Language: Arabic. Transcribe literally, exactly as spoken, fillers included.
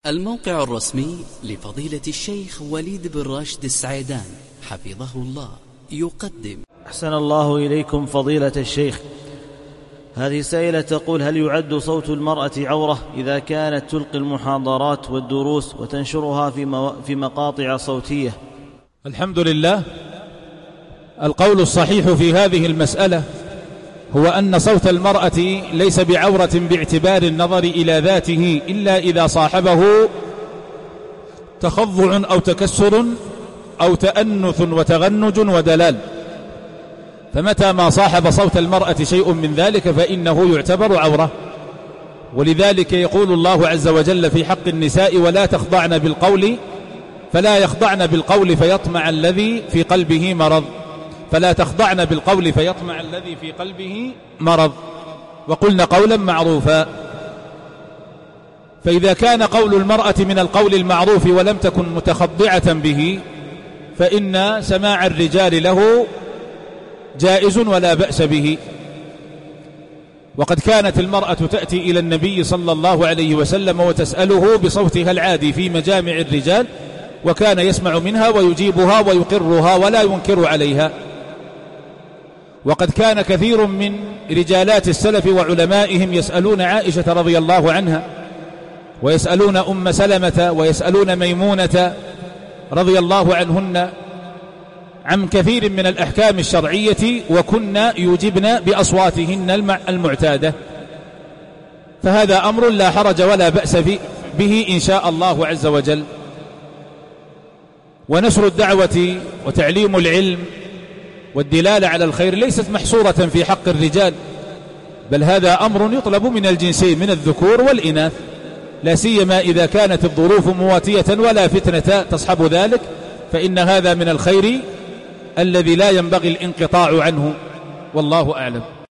الموقع الرسمي لفضيلة الشيخ وليد بن راشد السعيدان حفظه الله يقدم. أحسن الله إليكم فضيلة الشيخ. هذه سائلة تقول: هل يعد صوت المرأة عورة إذا كانت تلقي المحاضرات والدروس وتنشرها في, مو... في مقاطع صوتية؟ الحمد لله. القول الصحيح في هذه المسألة هو أن صوت المرأة ليس بعورة باعتبار النظر إلى ذاته إلا إذا صاحبه تخضع أو تكسر أو تأنث وتغنج ودلال، فمتى ما صاحب صوت المرأة شيء من ذلك فإنه يعتبر عورة. ولذلك يقول الله عز وجل في حق النساء: ولا تخضعن بالقول فلا يخضعن بالقول فيطمع الذي في قلبه مرض فلا تخضعن بالقول فيطمع الذي في قلبه مرض وقلن قولا معروفا. فإذا كان قول المرأة من القول المعروف ولم تكن متخضعة به فإن سماع الرجال له جائز ولا بأس به. وقد كانت المرأة تأتي إلى النبي صلى الله عليه وسلم وتسأله بصوتها العادي في مجامع الرجال، وكان يسمع منها ويجيبها ويقرها ولا ينكر عليها. وقد كان كثير من رجالات السلف وعلمائهم يسألون عائشة رضي الله عنها، ويسألون أم سلمة، ويسألون ميمونة رضي الله عنهن عن كثير من الأحكام الشرعية، وكنا يجبن بأصواتهن المعتادة. فهذا أمر لا حرج ولا بأس به إن شاء الله عز وجل. ونشر الدعوة وتعليم العلم والدلالة على الخير ليست محصورة في حق الرجال، بل هذا أمر يطلب من الجنسين من الذكور والإناث، لا سيما إذا كانت الظروف مواتية ولا فتنة تصحب ذلك، فإن هذا من الخير الذي لا ينبغي الانقطاع عنه، والله أعلم.